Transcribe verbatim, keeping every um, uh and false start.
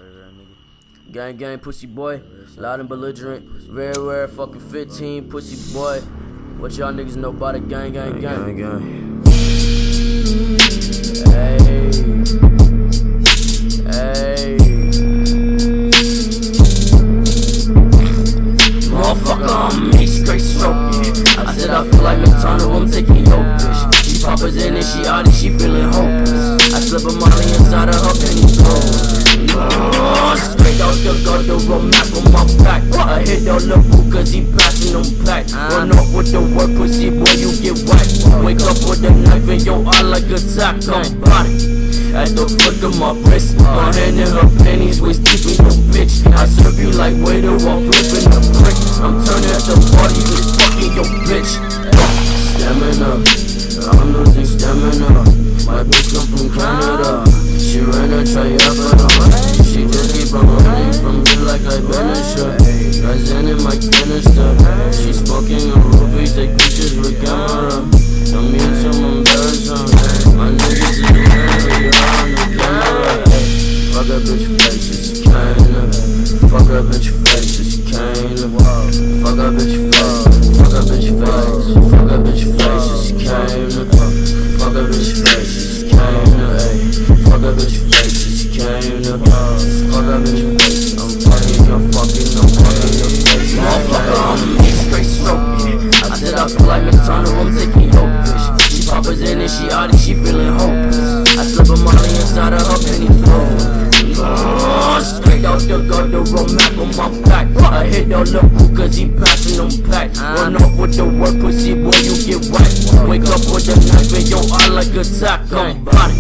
Gang gang pussy boy, loud and belligerent, very rare fucking fifteen pussy boy. What y'all niggas know about it? Gang gang gang gang. Hey, hey. Motherfucker on me, straight stroking. I said I feel like McDonald, I'm taking your bitch. She poppers in and she out and she feeling hopeless. I slip a molly inside of her penny clothes. Oh, straight out the gutter, a map on my back. I hit all the boo cause he passing them back. Run off with the work, pussy boy, you get whacked. Wake up with a knife in your eye like a tack. I'm body at the foot of my wrist. My hand in her panties, waist deep in your bitch. I serve you like waiter while flipping the brick. I'm turning at the party, just fucking your bitch. Stamina, I'm losing stamina. My bitch come from Canada. She ran a triathlon. She just keep on running from me like I banish her. Rising in my canister. She smoking a roofie, take pictures with camera. I'm mean, so I'm embarrassing. My niggas is really on the camera. Fuck a bitch face, it's kinda. Fuck a bitch face, it's kinda. Fuck a bitch face, fuck a bitch face. Fuck a bitch face, it's kinda. Fuck a bitch face, it's kinda. Fuck a bitch face, it's kinda. Fuck a bitch face, I'm fucking, I'm fucking, I'm fucking your face. Motherfucker, I'm me, straight stroking. I said I feel like McDonald, I'm taking your bitch. She poppers in and she out and she feeling hopeless. I slip a molly inside of her penny clothes. Oh, straight out the gutter, a map on my back. I hit all the boo cause he passing them back. Run off with the work, pussy boy, you get whacked. Wake up with a knife in your eye like a tack. I'm body